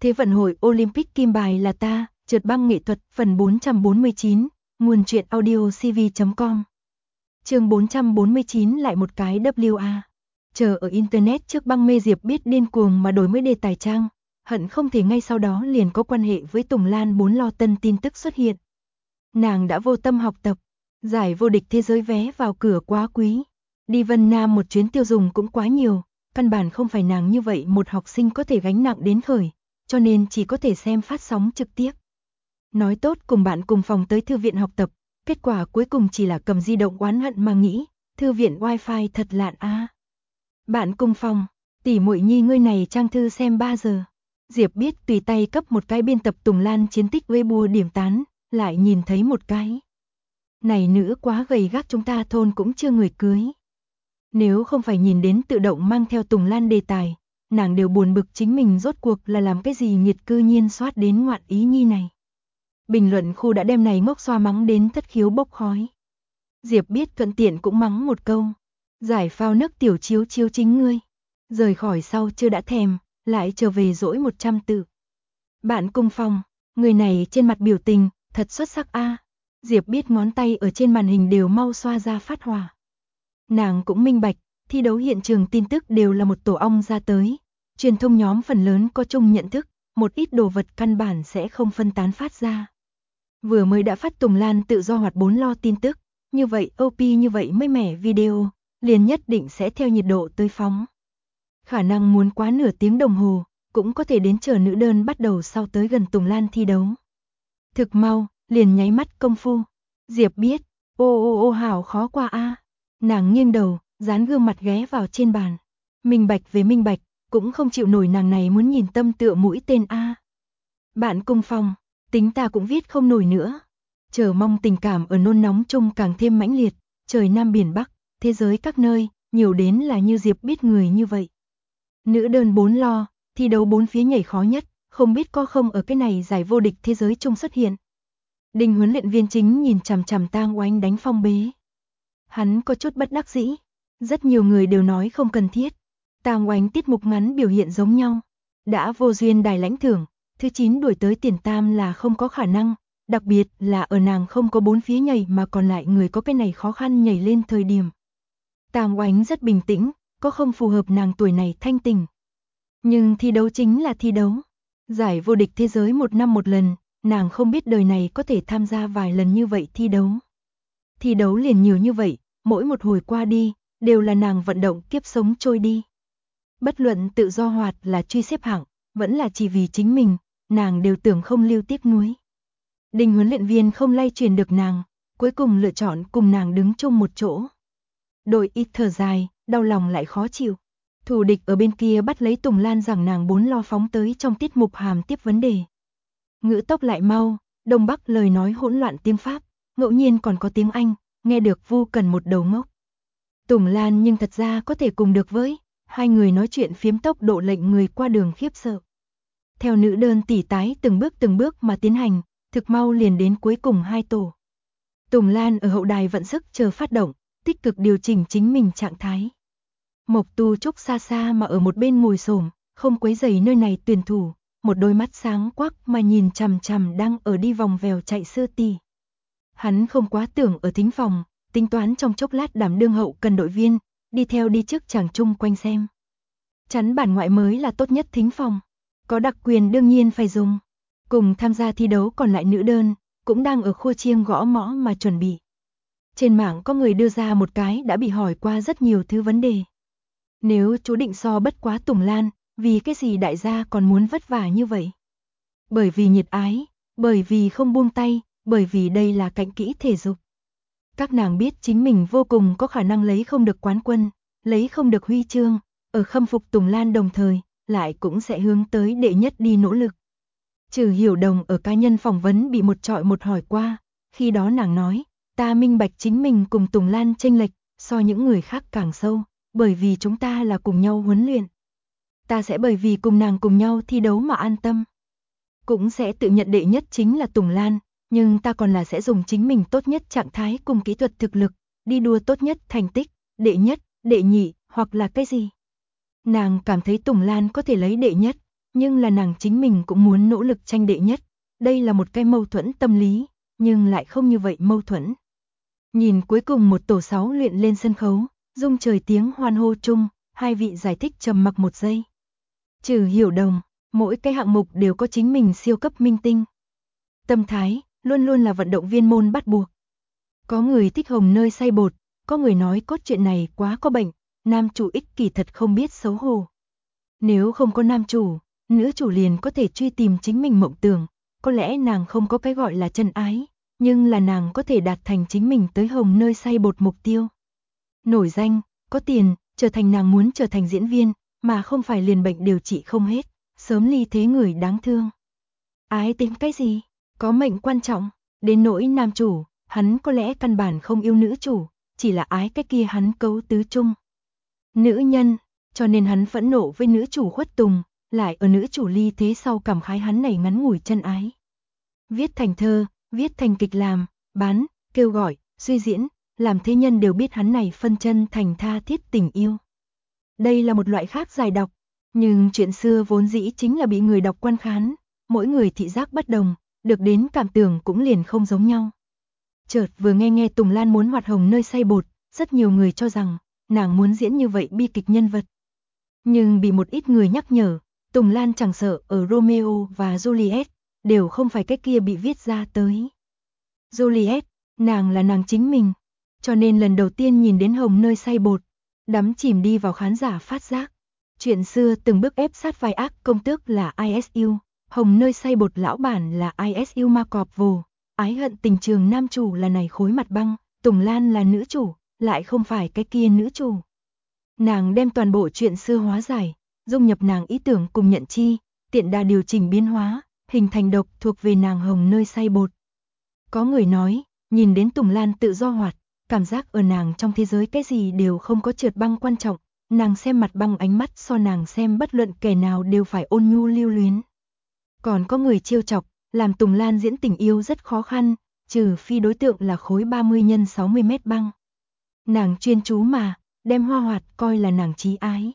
Thế vận hội Olympic kim bài là ta, trượt băng nghệ thuật phần 449, nguồn truyện audio cv.com. Chương 449 lại một cái WA. Chờ ở internet trước băng mê Diệp biết điên cuồng mà đổi mới đề tài trang, hận không thể ngay sau đó liền có quan hệ với Tùng Lan bốn lo tân tin tức xuất hiện. Nàng đã vô tâm học tập, giải vô địch thế giới vé vào cửa quá quý, đi Vân Nam một chuyến tiêu dùng cũng quá nhiều, căn bản không phải nàng như vậy một học sinh có thể gánh nặng đến khởi, cho nên chỉ có thể xem phát sóng trực tiếp. Nói tốt cùng bạn cùng phòng tới thư viện học tập, kết quả cuối cùng chỉ là cầm di động oán hận mà nghĩ, thư viện wifi thật lạn a. Bạn cùng phòng, tỷ muội nhi ngươi này trang thư xem 3 giờ. Diệp biết tùy tay cấp một cái biên tập Tùng Lan chiến tích Weibo điểm tán, lại nhìn thấy một cái. Này nữ quá gầy gác, chúng ta thôn cũng chưa người cưới. Nếu không phải nhìn đến tự động mang theo Tùng Lan đề tài, nàng đều buồn bực chính mình rốt cuộc là làm cái gì nghiệt cư nhiên soát đến ngoạn ý nhi này. Bình luận khu đã đem này ngốc xoa mắng đến thất khiếu bốc khói. Diệp biết thuận tiện cũng mắng một câu. Giải phao nấc tiểu chiếu chiếu chính ngươi. Rời khỏi sau chưa đã thèm, lại trở về dỗi 100 tự. Bạn cùng phòng, người này trên mặt biểu tình, thật xuất sắc a. Diệp biết ngón tay ở trên màn hình đều mau xoa ra phát hỏa. Nàng cũng minh bạch, thi đấu hiện trường tin tức đều là một tổ ong ra tới. Truyền thông nhóm phần lớn có chung nhận thức, một ít đồ vật căn bản sẽ không phân tán phát ra. Vừa mới đã phát Tùng Lan tự do hoạt 4 lo tin tức, như vậy OP như vậy mới mẻ video, liền nhất định sẽ theo nhiệt độ tới phóng. Khả năng muốn quá nửa tiếng đồng hồ, cũng có thể đến chờ nữ đơn bắt đầu sau tới gần Tùng Lan thi đấu. Thực mau, liền nháy mắt công phu. Diệp biết, ô hảo khó qua a. Nàng nghiêng đầu, dán gương mặt ghé vào trên bàn. Minh bạch về minh bạch, cũng không chịu nổi nàng này muốn nhìn tâm tựa mũi tên a. Bạn cùng phòng, tính ta cũng viết không nổi nữa. Chờ mong tình cảm ở nôn nóng chung càng thêm mãnh liệt, trời Nam biển Bắc, thế giới các nơi, nhiều đến là như Diệp biết người như vậy. Nữ đơn 4 lo, thi đấu 4 phía nhảy khó nhất, không biết có không ở cái này giải vô địch thế giới chung xuất hiện. Đinh huấn luyện viên chính nhìn chằm chằm Tang Oánh đánh phong bế. Hắn có chút bất đắc dĩ, rất nhiều người đều nói không cần thiết. Tang Oánh tiết mục ngắn biểu hiện giống nhau, đã vô duyên đài lãnh thưởng, thứ 9 đuổi tới tiền tam là không có khả năng, đặc biệt là ở nàng không có 4 phía nhảy mà còn lại người có cái này khó khăn nhảy lên thời điểm. Tang Oánh rất bình tĩnh, có không phù hợp nàng tuổi này thanh tình. Nhưng thi đấu chính là thi đấu. Giải vô địch thế giới một năm một lần, nàng không biết đời này có thể tham gia vài lần như vậy thi đấu. Thi đấu liền nhiều như vậy, mỗi một hồi qua đi, đều là nàng vận động kiếp sống trôi đi. Bất luận tự do hoạt là truy xếp hạng, vẫn là chỉ vì chính mình, nàng đều tưởng không lưu tiếc nuối. Đinh huấn luyện viên không lay truyền được nàng, cuối cùng lựa chọn cùng nàng đứng chung một chỗ. Đội ít thở dài, đau lòng lại khó chịu. Thủ địch ở bên kia bắt lấy Tùng Lan rằng nàng 4 lo phóng tới trong tiết mục hàm tiếp vấn đề. Ngữ tốc lại mau, Đông Bắc lời nói hỗn loạn tiếng Pháp, ngẫu nhiên còn có tiếng Anh, nghe được Vu Cần một đầu ngốc. Tùng Lan nhưng thật ra có thể cùng được với, hai người nói chuyện phiếm tốc độ lệnh người qua đường khiếp sợ. Theo nữ đơn tỉ tái từng bước mà tiến hành, thực mau liền đến cuối cùng 2 tổ. Tùng Lan ở hậu đài vận sức chờ phát động, tích cực điều chỉnh chính mình trạng thái. Mộc Tu Trúc xa xa mà ở một bên ngồi xổm, không quấy rầy nơi này tuyển thủ, một đôi mắt sáng quắc mà nhìn chằm chằm đang ở đi vòng vèo chạy sơ tì. Hắn không quá tưởng ở thính phòng, tính toán trong chốc lát đảm đương hậu cần đội viên, đi theo đi trước chàng chung quanh xem. Chắn bản ngoại mới là tốt nhất thính phòng, có đặc quyền đương nhiên phải dùng. Cùng tham gia thi đấu còn lại nữ đơn, cũng đang ở khua chiêng gõ mõ mà chuẩn bị. Trên mạng có người đưa ra một cái đã bị hỏi qua rất nhiều thứ vấn đề. Nếu chú định so bất quá Tùng Lan, vì cái gì đại gia còn muốn vất vả như vậy? Bởi vì nhiệt ái, bởi vì không buông tay, bởi vì đây là cạnh kỹ thể dục. Các nàng biết chính mình vô cùng có khả năng lấy không được quán quân, lấy không được huy chương, ở khâm phục Tùng Lan đồng thời, lại cũng sẽ hướng tới đệ nhất đi nỗ lực. Trừ Hiểu Đồng ở cá nhân phỏng vấn bị một trọi một hỏi qua, khi đó nàng nói, ta minh bạch chính mình cùng Tùng Lan chênh lệch, so những người khác càng sâu, bởi vì chúng ta là cùng nhau huấn luyện. Ta sẽ bởi vì cùng nàng cùng nhau thi đấu mà an tâm. Cũng sẽ tự nhận đệ nhất chính là Tùng Lan, nhưng ta còn là sẽ dùng chính mình tốt nhất trạng thái cùng kỹ thuật thực lực, đi đua tốt nhất thành tích, đệ nhất, đệ nhị, hoặc là cái gì. Nàng cảm thấy Tùng Lan có thể lấy đệ nhất, nhưng là nàng chính mình cũng muốn nỗ lực tranh đệ nhất. Đây là một cái mâu thuẫn tâm lý, nhưng lại không như vậy mâu thuẫn. Nhìn cuối cùng một tổ 6 luyện lên sân khấu, rung trời tiếng hoan hô chung, hai vị giải thích trầm mặc một giây. Trừ Hiểu Đồng, mỗi cái hạng mục đều có chính mình siêu cấp minh tinh. Tâm thái, luôn luôn là vận động viên môn bắt buộc. Có người thích hồng nơi xay bột, có người nói cốt truyện này quá có bệnh, nam chủ ích kỷ thật không biết xấu hổ. Nếu không có nam chủ, nữ chủ liền có thể truy tìm chính mình mộng tưởng, có lẽ nàng không có cái gọi là chân ái, nhưng là nàng có thể đạt thành chính mình tới hồng nơi xay bột mục tiêu. Nổi danh, có tiền, trở thành nàng muốn trở thành diễn viên, mà không phải liền bệnh điều trị không hết, sớm ly thế người đáng thương. Ái tính cái gì? Có mệnh quan trọng, đến nỗi nam chủ, hắn có lẽ căn bản không yêu nữ chủ, chỉ là ái cái kia hắn cấu tứ chung. Nữ nhân, cho nên hắn phẫn nộ với nữ chủ khuất tùng, lại ở nữ chủ ly thế sau cảm khái hắn này ngắn ngủi chân ái. Viết thành thơ, viết thành kịch làm, bán, kêu gọi, suy diễn, làm thế nhân đều biết hắn này phân chân thành tha thiết tình yêu. Đây là một loại khác giải đọc, nhưng chuyện xưa vốn dĩ chính là bị người đọc quan khán, mỗi người thị giác bất đồng, được đến cảm tưởng cũng liền không giống nhau. Chợt vừa nghe Tùng Lan muốn hoạt hồng nơi xay bột, rất nhiều người cho rằng nàng muốn diễn như vậy bi kịch nhân vật. Nhưng bị một ít người nhắc nhở, Tùng Lan chẳng sợ ở Romeo và Juliet, đều không phải cái kia bị viết ra tới. Juliet, nàng là nàng chính mình, cho nên lần đầu tiên nhìn đến hồng nơi xay bột, đắm chìm đi vào khán giả phát giác. Chuyện xưa từng bước ép sát vai ác công tước là ISU, hồng nơi xay bột lão bản là ISU ma cọp vồ, ái hận tình trường nam chủ là này khối mặt băng, Tùng Lan là nữ chủ, lại không phải cái kia nữ chủ. Nàng đem toàn bộ chuyện xưa hóa giải, dung nhập nàng ý tưởng cùng nhận chi, tiện đà điều chỉnh biến hóa, hình thành độc thuộc về nàng hồng nơi xay bột. Có người nói, nhìn đến Tùng Lan tự do hoạt, cảm giác ở nàng trong thế giới cái gì đều không có trượt băng quan trọng, nàng xem mặt băng ánh mắt so nàng xem bất luận kẻ nào đều phải ôn nhu lưu luyến. Còn có người trêu chọc, làm Tùng Lan diễn tình yêu rất khó khăn, trừ phi đối tượng là khối 30 x 60 mét băng. Nàng chuyên chú mà, đem Hoa Hoạt coi là nàng chí ái.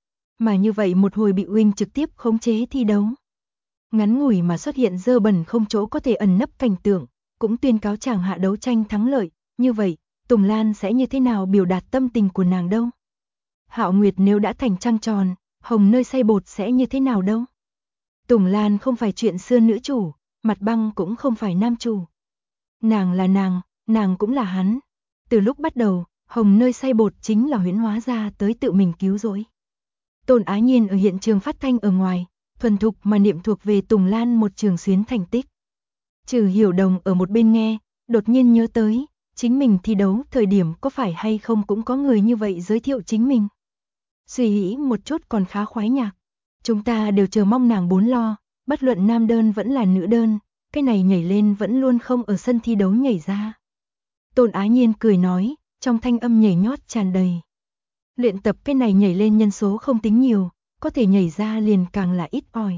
Mà như vậy một hồi bị Wing trực tiếp khống chế thi đấu. Ngắn ngủi mà xuất hiện dơ bẩn không chỗ có thể ẩn nấp cảnh tượng, cũng tuyên cáo chàng hạ đấu tranh thắng lợi, như vậy, Tùng Lan sẽ như thế nào biểu đạt tâm tình của nàng đâu? Hạo Nguyệt nếu đã thành trăng tròn, hồng nơi xay bột sẽ như thế nào đâu? Tùng Lan không phải chuyện xưa nữ chủ, mặt băng cũng không phải nam chủ. Nàng là nàng cũng là hắn. Từ lúc bắt đầu, hồng nơi xay bột chính là huyễn hóa ra tới tự mình cứu rỗi. Tôn Ái Nhiên ở hiện trường phát thanh ở ngoài, thuần thục mà niệm thuộc về Tùng Lan một trường xuyến thành tích. Trừ Hiểu Đồng ở một bên nghe, đột nhiên nhớ tới, chính mình thi đấu thời điểm có phải hay không cũng có người như vậy giới thiệu chính mình. Suy nghĩ một chút còn khá khoái nhạc. Chúng ta đều chờ mong nàng bốn lo, bất luận nam đơn vẫn là nữ đơn, cái này nhảy lên vẫn luôn không ở sân thi đấu nhảy ra. Tôn Ái Nhiên cười nói, trong thanh âm nhảy nhót tràn đầy. Luyện tập cái này nhảy lên nhân số không tính nhiều, có thể nhảy ra liền càng là ít ỏi.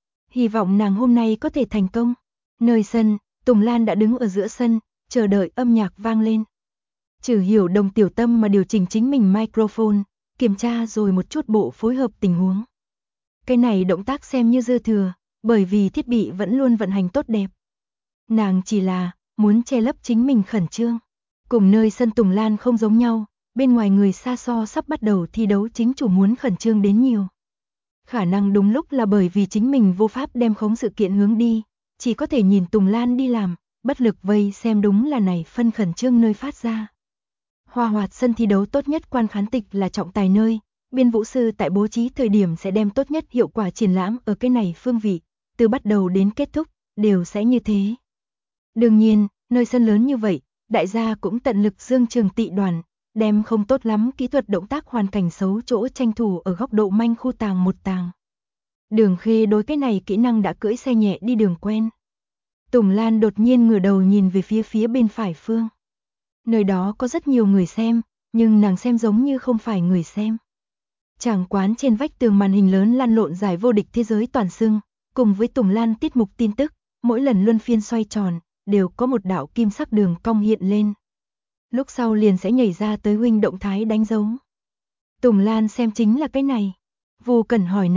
Hy vọng nàng hôm nay có thể thành công. Nơi sân, Tùng Lan đã đứng ở giữa sân, chờ đợi âm nhạc vang lên. Trừ Hiểu Đồng tiểu tâm mà điều chỉnh chính mình microphone, kiểm tra rồi một chút bộ phối hợp tình huống. Cái này động tác xem như dư thừa, bởi vì thiết bị vẫn luôn vận hành tốt đẹp. Nàng chỉ là muốn che lấp chính mình khẩn trương. Cùng nơi sân Tùng Lan không giống nhau, bên ngoài người xa so sắp bắt đầu thi đấu chính chủ muốn khẩn trương đến nhiều. Khả năng đúng lúc là bởi vì chính mình vô pháp đem khống sự kiện hướng đi, chỉ có thể nhìn Tùng Lan đi làm, bất lực vây xem đúng là này phân khẩn trương nơi phát ra. Hoa Hoạt sân thi đấu tốt nhất quan khán tịch là trọng tài nơi, biên vũ sư tại bố trí thời điểm sẽ đem tốt nhất hiệu quả triển lãm ở cái này phương vị, từ bắt đầu đến kết thúc, đều sẽ như thế. Đương nhiên, nơi sân lớn như vậy, đại gia cũng tận lực dương trường tị đoàn, đem không tốt lắm kỹ thuật động tác hoàn cảnh xấu chỗ tranh thủ ở góc độ manh khu tàng một tàng. Đường Khê đối cái này kỹ năng đã cưỡi xe nhẹ đi đường quen. Tùng Lan đột nhiên ngửa đầu nhìn về phía bên phải phương. Nơi đó có rất nhiều người xem, nhưng nàng xem giống như không phải người xem. Tràng quán trên vách tường màn hình lớn lăn lộn giải vô địch thế giới toàn xưng, cùng với Tùng Lan tiết mục tin tức, mỗi lần luân phiên xoay tròn, đều có một đạo kim sắc đường cong hiện lên. Lúc sau liền sẽ nhảy ra tới huynh động thái đánh dấu. Tùng Lan xem chính là cái này. Vô Cẩn hỏi nàng,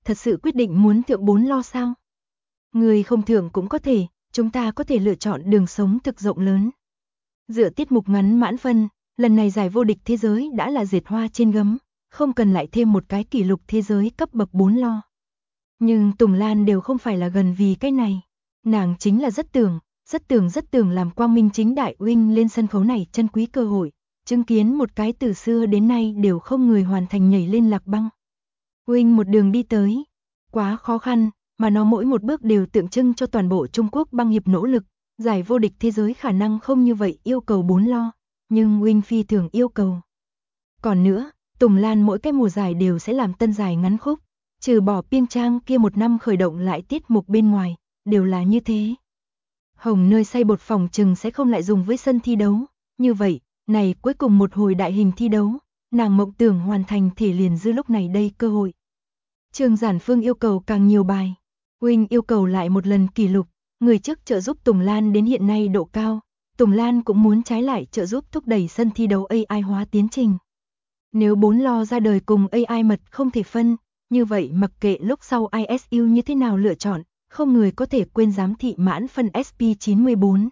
thật sự quyết định muốn thượng 4 lo sao? Người không thượng cũng có thể, chúng ta có thể lựa chọn đường sống thực rộng lớn. Dựa tiết mục ngắn mãn phân, lần này giải vô địch thế giới đã là dệt hoa trên gấm, không cần lại thêm một cái kỷ lục thế giới cấp bậc 4 lo. Nhưng Tùng Lan đều không phải là gần vì cái này. Nàng chính là rất tưởng làm quang minh chính đại Wing lên sân khấu này trân quý cơ hội, chứng kiến một cái từ xưa đến nay đều không người hoàn thành nhảy lên lạc băng. Wing một đường đi tới, quá khó khăn, mà nó mỗi một bước đều tượng trưng cho toàn bộ Trung Quốc băng hiệp nỗ lực, giải vô địch thế giới khả năng không như vậy yêu cầu 4 lo, nhưng Wing phi thường yêu cầu. Còn nữa, Tùng Lan mỗi cái mùa giải đều sẽ làm tân giải ngắn khúc, trừ bỏ Piêng Trang kia một năm khởi động lại tiết mục bên ngoài, đều là như thế. Hồng nơi xây bột phòng chừng sẽ không lại dùng với sân thi đấu, như vậy, này cuối cùng một hồi đại hình thi đấu, nàng mộng tưởng hoàn thành thể liền dư lúc này đây cơ hội. Trương Giản Phương yêu cầu càng nhiều bài, Wing yêu cầu lại một lần kỷ lục, người trước trợ giúp Tùng Lan đến hiện nay độ cao, Tùng Lan cũng muốn trái lại trợ giúp thúc đẩy sân thi đấu AI hóa tiến trình. Nếu 4 lo ra đời cùng AI mật không thể phân, như vậy mặc kệ lúc sau ISU như thế nào lựa chọn, không người có thể quên giám thị mãn phân SP94.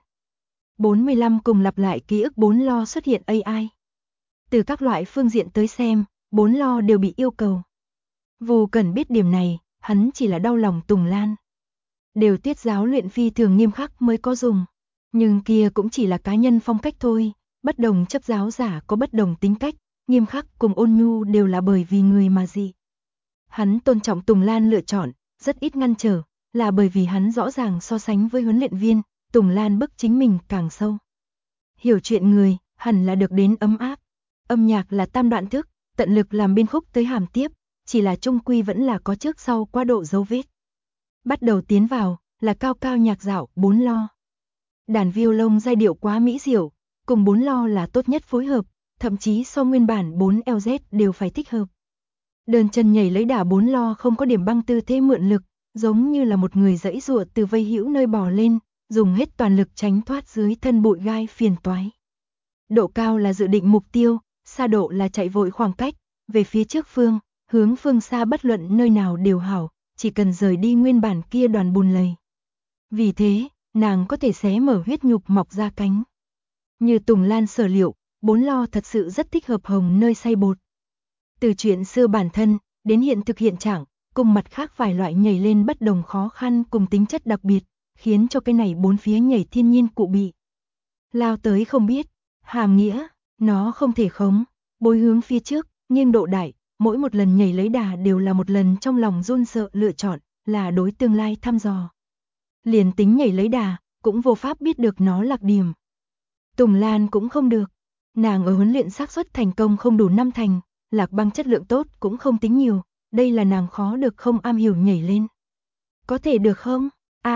45 cùng lặp lại ký ức 4 lo xuất hiện AI. Từ các loại phương diện tới xem, 4 lo đều bị yêu cầu. Vô cần biết điểm này, hắn chỉ là đau lòng Tùng Lan. Đều tiết giáo luyện phi thường nghiêm khắc mới có dùng. Nhưng kia cũng chỉ là cá nhân phong cách thôi, bất đồng chấp giáo giả có bất đồng tính cách, nghiêm khắc cùng ôn nhu đều là bởi vì người mà gì. Hắn tôn trọng Tùng Lan lựa chọn, rất ít ngăn trở, là bởi vì hắn rõ ràng so sánh với huấn luyện viên, Tùng Lan bức chính mình càng sâu. Hiểu chuyện người, hẳn là được đến ấm áp. Âm nhạc là tam đoạn thức, tận lực làm biên khúc tới hàm tiếp, chỉ là trung quy vẫn là có trước sau quá độ dấu vết. Bắt đầu tiến vào, là cao cao nhạc dạo 4 lo. Đàn violon giai điệu quá mỹ diệu, cùng 4 lo là tốt nhất phối hợp, thậm chí so nguyên bản 4 LZ đều phải thích hợp. Đơn chân nhảy lấy đà 4 lo không có điểm băng tư thế mượn lực, giống như là một người giãy giụa từ vây hữu nơi bò lên, dùng hết toàn lực tránh thoát dưới thân bụi gai phiền toái. Độ cao là dự định mục tiêu, xa độ là chạy vội khoảng cách, về phía trước phương, hướng phương xa bất luận nơi nào đều hảo, chỉ cần rời đi nguyên bản kia đoàn bùn lầy. Vì thế, nàng có thể xé mở huyết nhục mọc ra cánh. Như Tùng Lan sở liệu, 4 lo thật sự rất thích hợp Hồng nơi xay bột. Từ chuyện xưa bản thân, đến hiện thực hiện trạng, cùng mặt khác vài loại nhảy lên bất đồng khó khăn cùng tính chất đặc biệt, khiến cho cái này bốn phía nhảy thiên nhiên cụ bị. Lao tới không biết, hàm nghĩa, nó không thể khống, bối hướng phía trước, nghiêng độ đại, mỗi một lần nhảy lấy đà đều là một lần trong lòng run sợ lựa chọn, là đối tương lai thăm dò. Liền tính nhảy lấy đà, cũng vô pháp biết được nó lạc điểm. Tùng Lan cũng không được, nàng ở huấn luyện xác suất thành công không đủ 5 thành, lạc băng chất lượng tốt cũng không tính nhiều, đây là nàng khó được không am hiểu nhảy lên. Có thể được không?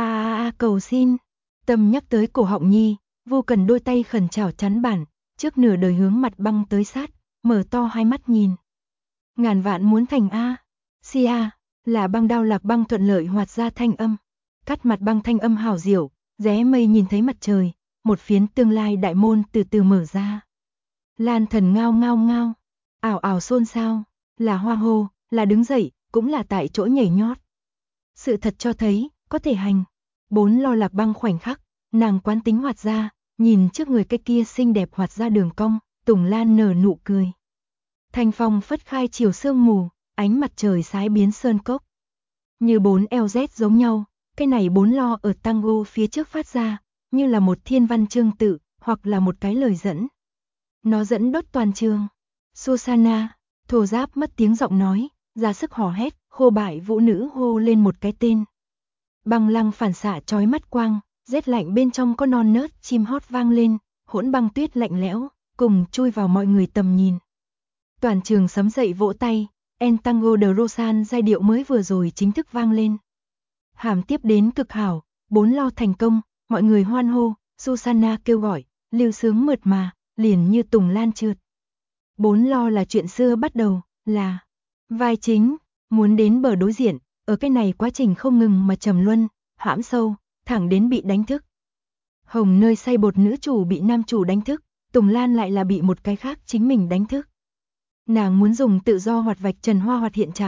Cầu xin. Tâm nhắc tới cổ họng nhi, Vô Cần đôi tay khẩn chảo chắn bản, trước nửa đời hướng mặt băng tới sát, mở to hai mắt nhìn. Ngàn vạn muốn thành Sia, là băng đao lạc băng thuận lợi hoạt ra thanh âm. Cắt mặt băng thanh âm hào diệu, rẽ mây nhìn thấy mặt trời, một phiến tương lai đại môn từ từ mở ra. Lan Thần ngao ngao ngao, ảo ảo xôn xao, là hoa hô, là đứng dậy, cũng là tại chỗ nhảy nhót. Sự thật cho thấy, có thể hành. 4 lo lạc băng khoảnh khắc, nàng quán tính hoạt ra, nhìn trước người cái kia xinh đẹp hoạt ra đường cong, Tùng Lan nở nụ cười. Thanh phong phất khai chiều sương mù, ánh mặt trời sái biến sơn cốc. Như 4 LZ giống nhau, cái này 4 lo ở tango phía trước phát ra, như là một thiên văn chương tự, hoặc là một cái lời dẫn. Nó dẫn đốt toàn trường. Susanna, thô giáp mất tiếng giọng nói, ra sức hò hét, khô bại vũ nữ hô lên một cái tên. Băng lăng phản xạ chói mắt quang, rét lạnh bên trong có non nớt chim hót vang lên, hỗn băng tuyết lạnh lẽo, cùng chui vào mọi người tầm nhìn. Toàn trường sấm dậy vỗ tay, El Tango de Rosan giai điệu mới vừa rồi chính thức vang lên. Hàm tiếp đến cực hảo, 4 lo thành công, mọi người hoan hô, Susanna kêu gọi, lưu sướng mượt mà, liền như Tùng Lan trượt. 4 lo là chuyện xưa bắt đầu, là vai chính, muốn đến bờ đối diện, ở cái này quá trình không ngừng mà trầm luân, hãm sâu, thẳng đến bị đánh thức. Hồng nơi say bột nữ chủ bị nam chủ đánh thức, Tùng Lan lại là bị một cái khác chính mình đánh thức. Nàng muốn dùng tự do hoạt vạch trần hoa hoạt hiện trạng,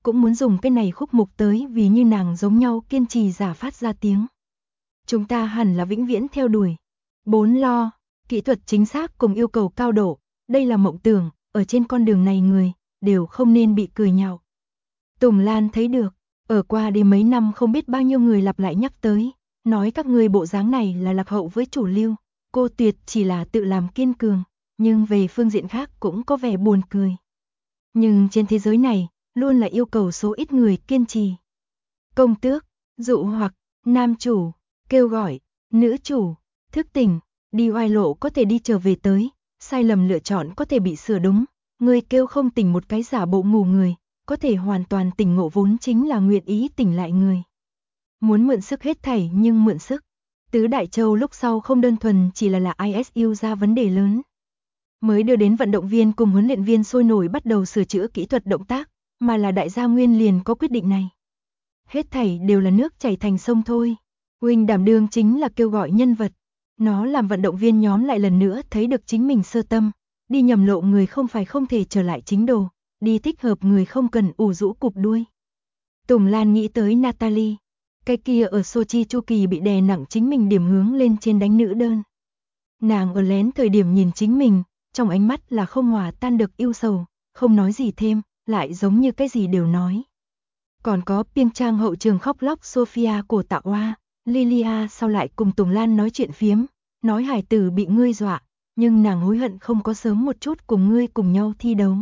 cũng muốn dùng cái này khúc mục tới vì như nàng giống nhau kiên trì giả phát ra tiếng. Chúng ta hẳn là vĩnh viễn theo đuổi. 4 lo, kỹ thuật chính xác cùng yêu cầu cao độ, đây là mộng tưởng, ở trên con đường này người, đều không nên bị cười nhạo. Tùng Lan thấy được, ở qua đi mấy năm không biết bao nhiêu người lặp lại nhắc tới, nói các ngươi bộ dáng này là lạc hậu với chủ lưu, cô Tuyệt chỉ là tự làm kiên cường, nhưng về phương diện khác cũng có vẻ buồn cười. Nhưng trên thế giới này, luôn là yêu cầu số ít người kiên trì. Công tước, dụ hoặc, nam chủ, kêu gọi, nữ chủ, thức tỉnh, đi oai lộ có thể đi trở về tới, sai lầm lựa chọn có thể bị sửa đúng, người kêu không tỉnh một cái giả bộ ngủ người, có thể hoàn toàn tỉnh ngộ vốn chính là nguyện ý tỉnh lại người. Muốn mượn sức hết thảy nhưng mượn sức. Tứ Đại Châu lúc sau không đơn thuần chỉ là ISU ra vấn đề lớn. Mới đưa đến vận động viên cùng huấn luyện viên sôi nổi bắt đầu sửa chữa kỹ thuật động tác, mà là đại gia nguyên liền có quyết định này. Hết thảy đều là nước chảy thành sông thôi. Wing đảm đương chính là kêu gọi nhân vật. Nó làm vận động viên nhóm lại lần nữa thấy được chính mình sơ tâm. Đi nhầm lộ người không phải không thể trở lại chính đồ. Đi thích hợp người không cần ủ rũ cụp đuôi. Tùng Lan nghĩ tới Natalie. Cái kia ở Sochi chu kỳ bị đè nặng chính mình điểm hướng lên trên đánh nữ đơn. Nàng ở lén thời điểm nhìn chính mình, trong ánh mắt là không hòa tan được yêu sầu, không nói gì thêm, lại giống như cái gì đều nói. Còn có Piêng Trang hậu trường khóc lóc Sophia cổ tạ oa, Lilia sau lại cùng Tùng Lan nói chuyện phiếm, nói hải tử bị ngươi dọa, nhưng nàng hối hận không có sớm một chút cùng ngươi cùng nhau thi đấu.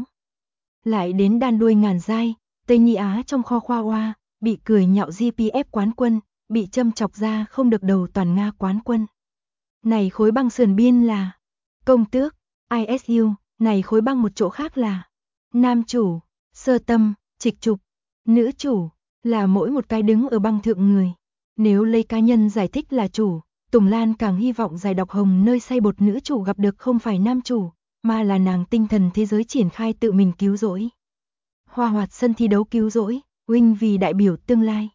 Lại đến đan đuôi ngàn dai, Tây Nhi Á trong kho khoa oa, bị cười nhạo GPF quán quân, bị châm chọc ra không được đầu toàn Nga quán quân. Này khối băng sườn biên là công tước, ISU, này khối băng một chỗ khác là nam chủ, sơ tâm, trịch trục, nữ chủ, là mỗi một cái đứng ở băng thượng người. Nếu lấy cá nhân giải thích là chủ, Tùng Lan càng hy vọng giải đọc hồng nơi say bột nữ chủ gặp được không phải nam chủ, mà là nàng tinh thần thế giới triển khai tự mình cứu rỗi. Hoa hoạt sân thi đấu cứu rỗi, Wing vì đại biểu tương lai.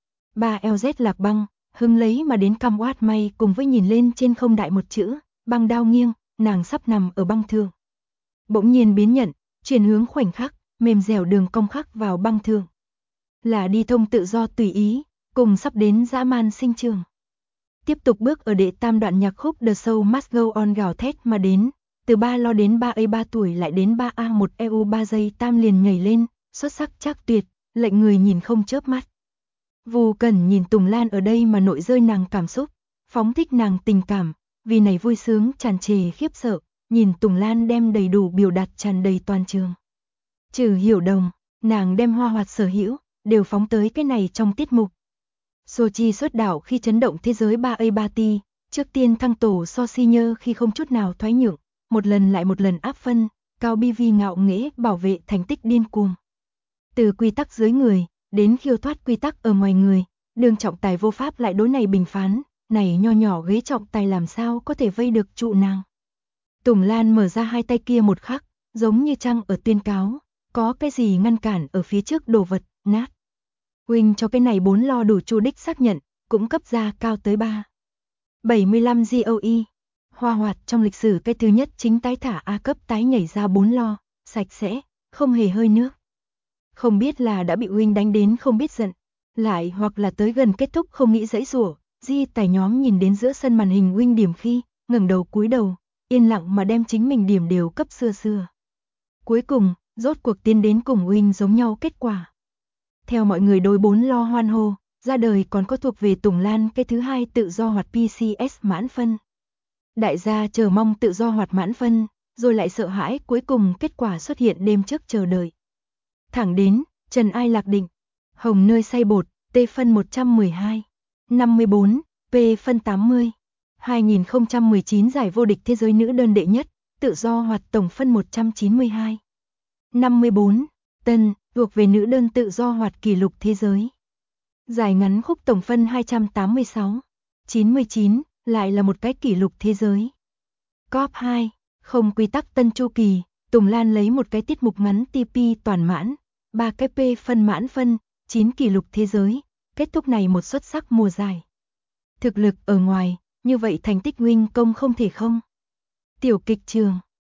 3 LZ lạc băng, hưng lấy mà đến cam oát may cùng với nhìn lên trên không đại một chữ, băng đao nghiêng, nàng sắp nằm ở băng thượng. Bỗng nhiên biến nhận, chuyển hướng khoảnh khắc, mềm dẻo đường cong khắc vào băng thượng. Là đi thông tự do tùy ý, cùng sắp đến dã man sinh trường. Tiếp tục bước ở đệ tam đoạn nhạc khúc The Show Must Go On gào thét mà đến, từ 3 lo đến 3A 3 tuổi lại đến 3A1 EU 3 giây tam liền nhảy lên, xuất sắc chắc tuyệt, lệnh người nhìn không chớp mắt. Vu Cẩn nhìn Tùng Lan ở đây mà nội rơi nàng cảm xúc, phóng thích nàng tình cảm, vì này vui sướng tràn trề khiếp sợ, nhìn Tùng Lan đem đầy đủ biểu đạt tràn đầy toàn trường. Trừ Hiểu Đồng, nàng đem hoa hoạt sở hữu, đều phóng tới cái này trong tiết mục. Sochi xuất đảo khi chấn động thế giới 3A 3 ti, trước tiên thăng tổ so si nhơ khi không chút nào thoái nhượng, một lần lại một lần áp phân, Cao BV ngạo nghễ bảo vệ thành tích điên cuồng. Từ quy tắc dưới người, đến khiêu thoát quy tắc ở ngoài người, đường trọng tài vô pháp lại đối này bình phán, này nho nhỏ ghế trọng tài làm sao có thể vây được trụ nàng. Tùng Lan mở ra hai tay kia một khắc, giống như trăng ở tuyên cáo, có cái gì ngăn cản ở phía trước đồ vật, nát. Wing cho cái này 4 lo đủ chu đích xác nhận, cũng cấp ra cao tới 3. 75 GOE. Hoa hoạt trong lịch sử cái thứ nhất chính tái thả A cấp tái nhảy ra 4 lo, sạch sẽ, không hề hơi nước. Không biết là đã bị Wing đánh đến không biết giận, lại hoặc là tới gần kết thúc không nghĩ giãy giụa, Di tài nhóm nhìn đến giữa sân màn hình Wing điểm khi, ngẩng đầu cúi đầu, yên lặng mà đem chính mình điểm đều cấp xưa. Cuối cùng, rốt cuộc tiến đến cùng Wing giống nhau kết quả. Theo mọi người đối 4 lo hoan hô, ra đời còn có thuộc về Tùng Lan cái thứ hai tự do hoạt PCS mãn phân. Đại gia chờ mong tự do hoạt mãn phân, rồi lại sợ hãi cuối cùng kết quả xuất hiện đêm trước chờ đợi. Thẳng đến, Trần Ai Lạc định, hồng nơi xay bột, T phân 112, 54, P phân 80. 2019 giải vô địch thế giới nữ đơn đệ nhất, tự do hoạt tổng phân 192. 54, tân, thuộc về nữ đơn tự do hoạt kỷ lục thế giới. Giải ngắn khúc tổng phân 286, 99, lại là một cái kỷ lục thế giới. Cop 2, không quy tắc tân chu kỳ, Tùng Lan lấy một cái tiết mục ngắn TP toàn mãn, 3 cái P phân mãn phân, 9 kỷ lục thế giới, kết thúc này một xuất sắc mùa giải. Thực lực ở ngoài, như vậy thành tích Wing công không thể không. Tiểu kịch trường,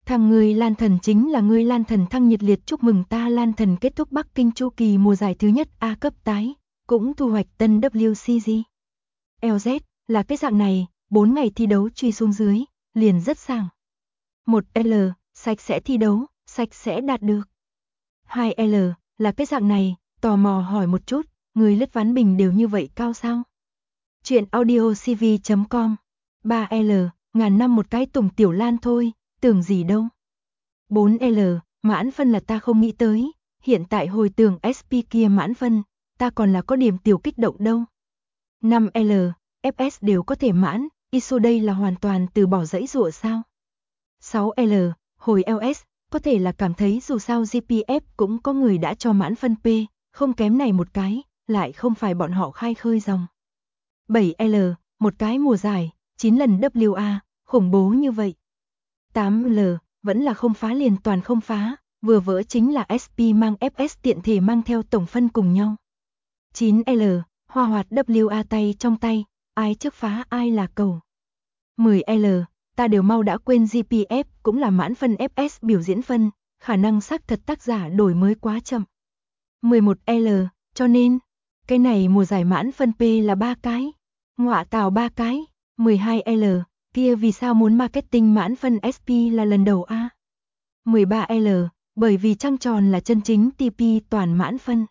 Thằng người Lan Thần chính là người Lan Thần thăng nhiệt liệt chúc mừng ta Lan Thần kết thúc Bắc Kinh chu kỳ mùa giải thứ nhất A cấp tái, cũng thu hoạch tân WCG. LZ là cái dạng này, 4 ngày thi đấu truy xuống dưới, liền rất sảng. 1L, sạch sẽ thi đấu, sạch sẽ đạt được. 2L, là cái dạng này, tò mò hỏi một chút, người lướt ván bình đều như vậy cao sao? Chuyện audiocv.com 3L, ngàn năm một cái Tùng Tiểu Lan thôi, tưởng gì đâu. 4L, mãn phân là ta không nghĩ tới, hiện tại hồi tưởng SP kia mãn phân, ta còn là có điểm tiểu kích động đâu. 5L, FS đều có thể mãn, ISO đây là hoàn toàn từ bỏ dãy dụa sao? 6L, hồi LS, có thể là cảm thấy dù sao GPF cũng có người đã cho mãn phân P, không kém này một cái, lại không phải bọn họ khai khơi dòng. 7L, một cái mùa giải, 9 lần WA, khủng bố như vậy. 8L, vẫn là không phá liền toàn không phá, vừa vỡ chính là SP mang FS tiện thể mang theo tổng phân cùng nhau. 9L, hoa hoạt WA tay trong tay, ai trước phá ai là cầu. 10L, ta đều mau đã quên GPF cũng là mãn phân FS biểu diễn phân, khả năng xác thật tác giả đổi mới quá chậm. 11L, cho nên, cái này mùa giải mãn phân P là 3 cái, ngọa tào 3 cái. 12L, kia vì sao muốn marketing mãn phân SP là lần đầu a? 13L, bởi vì trăng tròn là chân chính TP toàn mãn phân.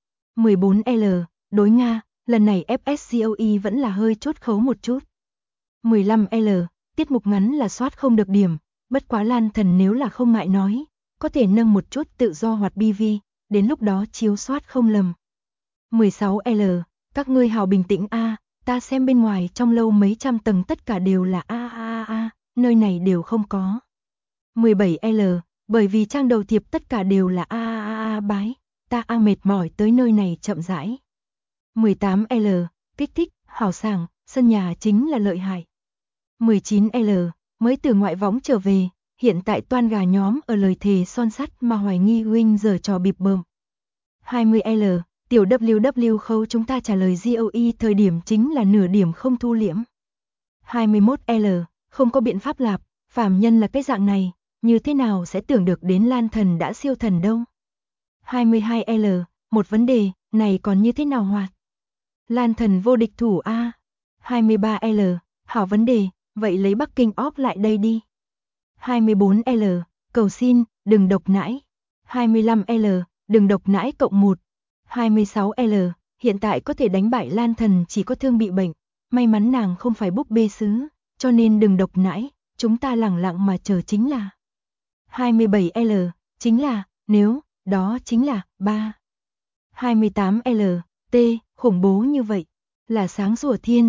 14L, đối Nga, lần này FSCOE vẫn là hơi chốt khấu một chút. 15L, tiết mục ngắn là soát không được điểm, bất quá Lan Thần nếu là không ngại nói, có thể nâng một chút tự do hoạt BV, đến lúc đó chiếu soát không lầm. 16L, các ngươi hào bình tĩnh a, ta xem bên ngoài trong lâu mấy trăm tầng tất cả đều là a, nơi này đều không có. 17L, bởi vì trang đầu thiệp tất cả đều là a bái, ta mệt mỏi tới nơi này chậm rãi. 18L, kích thích, hào sảng, sân nhà chính là lợi hại. 19L, mới từ ngoại võng trở về, hiện tại toan gà nhóm ở lời thề son sắt mà hoài nghi huynh giở trò bịp bợm. 20L, tiểu WW khâu chúng ta trả lời GOE thời điểm chính là nửa điểm không thu liễm. 21L, không có biện pháp lạp, phàm nhân là cái dạng này, như thế nào sẽ tưởng được đến Lan Thần đã siêu thần đâu. 22L, một vấn đề, này còn như thế nào hoạt? Lan Thần vô địch thủ A. 23L, hảo vấn đề, vậy lấy Bắc Kinh óp lại đây đi. 24L, cầu xin, đừng độc nãi. 25L, đừng độc nãi cộng 1. 26L, hiện tại có thể đánh bại Lan Thần chỉ có thương bị bệnh, may mắn nàng không phải búp bê sứ, cho nên đừng độc nãi, chúng ta lẳng lặng mà chờ chính là. 27L, chính là, nếu, đó chính là, 3. 28L, T, khủng bố như vậy, là sáng rủa thiên,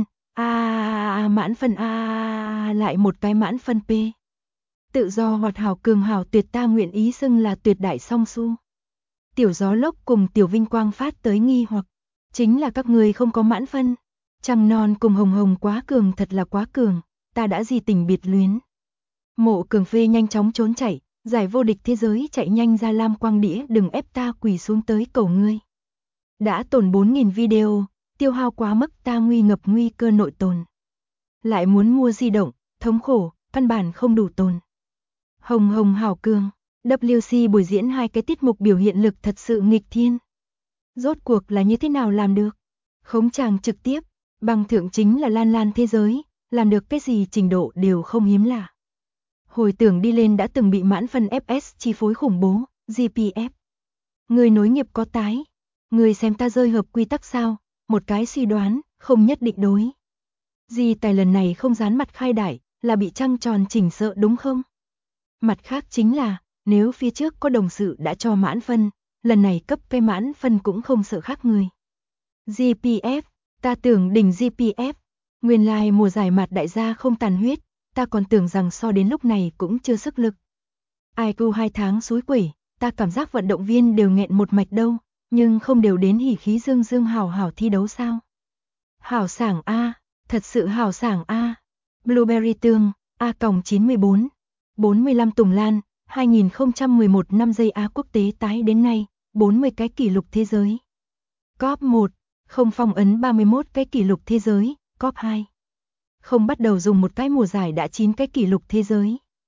mãn phân lại một cái mãn phân P. Tự do hoạt hảo cường hảo tuyệt ta nguyện ý xưng là tuyệt đại song su. Tiểu gió lốc cùng tiểu vinh quang phát tới nghi hoặc, chính là các người không có mãn phân. Trăng non cùng hồng hồng quá cường thật là quá cường, ta đã gì tình biệt luyến. Mộ cường phê nhanh chóng trốn chạy, giải vô địch thế giới chạy nhanh ra lam quang đĩa đừng ép ta quỳ xuống tới cầu ngươi. Đã tồn 4.000 video, tiêu hao quá mức ta nguy cơ nội tồn. Lại muốn mua di động, thống khổ, căn bản không đủ tồn. Hồng hồng hảo cường, WC buổi diễn 2 cái tiết mục biểu hiện lực thật sự nghịch thiên. Rốt cuộc là như thế nào làm được? Khống chàng trực tiếp, bằng thượng chính là lan lan thế giới, làm được cái gì trình độ đều không hiếm lạ. Hồi tưởng đi lên đã từng bị mãn phân FS chi phối khủng bố, GPF. Người nối nghiệp có tái, người xem ta rơi hợp quy tắc sao, một cái suy đoán, không nhất định đối. Di tài lần này không dán mặt khai đại, là bị trăng tròn chỉnh sợ đúng không? Mặt khác chính là, nếu phía trước có đồng sự đã cho mãn phân, lần này cấp cái mãn phân cũng không sợ khác người. GPF, ta tưởng đỉnh GPF, nguyên lai mùa giải mặt đại gia không tàn huyết, ta còn tưởng rằng so đến lúc này cũng chưa sức lực. IQ 2 tháng suối quẩy, ta cảm giác vận động viên đều nghẹn một mạch đâu, nhưng không đều đến hỉ khí dương dương hào hảo thi đấu sao. Hảo sảng A, thật sự hảo sảng A. Blueberry tương, A-94, 45 Tùng Lan, 2011 năm giây A quốc tế tái đến nay, 40 cái kỷ lục thế giới. Cop 1, không phong ấn 31 cái kỷ lục thế giới, Cop 2. Không bắt đầu dùng một cái mùa giải đã 9 cái kỷ lục thế giới.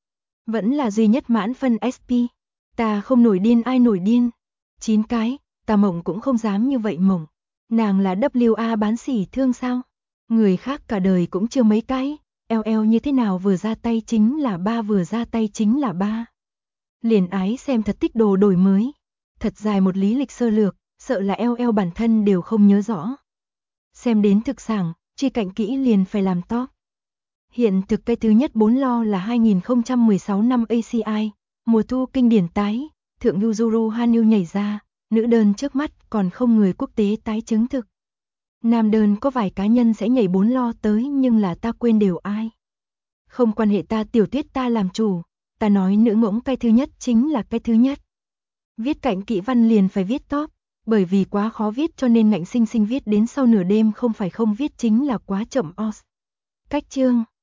Vẫn là duy nhất mãn phân SP. Ta không nổi điên ai nổi điên. 9 cái, ta mộng cũng không dám như vậy mộng. Nàng là WA bán sỉ thương sao? Người khác cả đời cũng chưa mấy cái, LL như thế nào vừa ra tay chính là 3 vừa ra tay chính là 3. Liền ái xem thật tích đồ đổi mới. Thật dài một lý lịch sơ lược, sợ là LL bản thân đều không nhớ rõ. Xem đến thực sảng, truy cạnh kỹ liền phải làm top. Hiện thực cái thứ nhất 4 lo là 2016 năm ACI, mùa thu kinh điển tái, thượng Yuzuru Hanyu nhảy ra, nữ đơn trước mắt còn không người quốc tế tái chứng thực. Nam đơn có vài cá nhân sẽ nhảy 4 lo tới nhưng là ta quên đều ai. Không quan hệ ta tiểu tuyết ta làm chủ, ta nói nữ ngỗng cái thứ nhất chính là cái thứ nhất. Viết cạnh kỹ văn liền phải viết top, bởi vì quá khó viết cho nên ngạnh sinh sinh viết đến sau nửa đêm không phải không viết chính là quá chậm os. Cách chương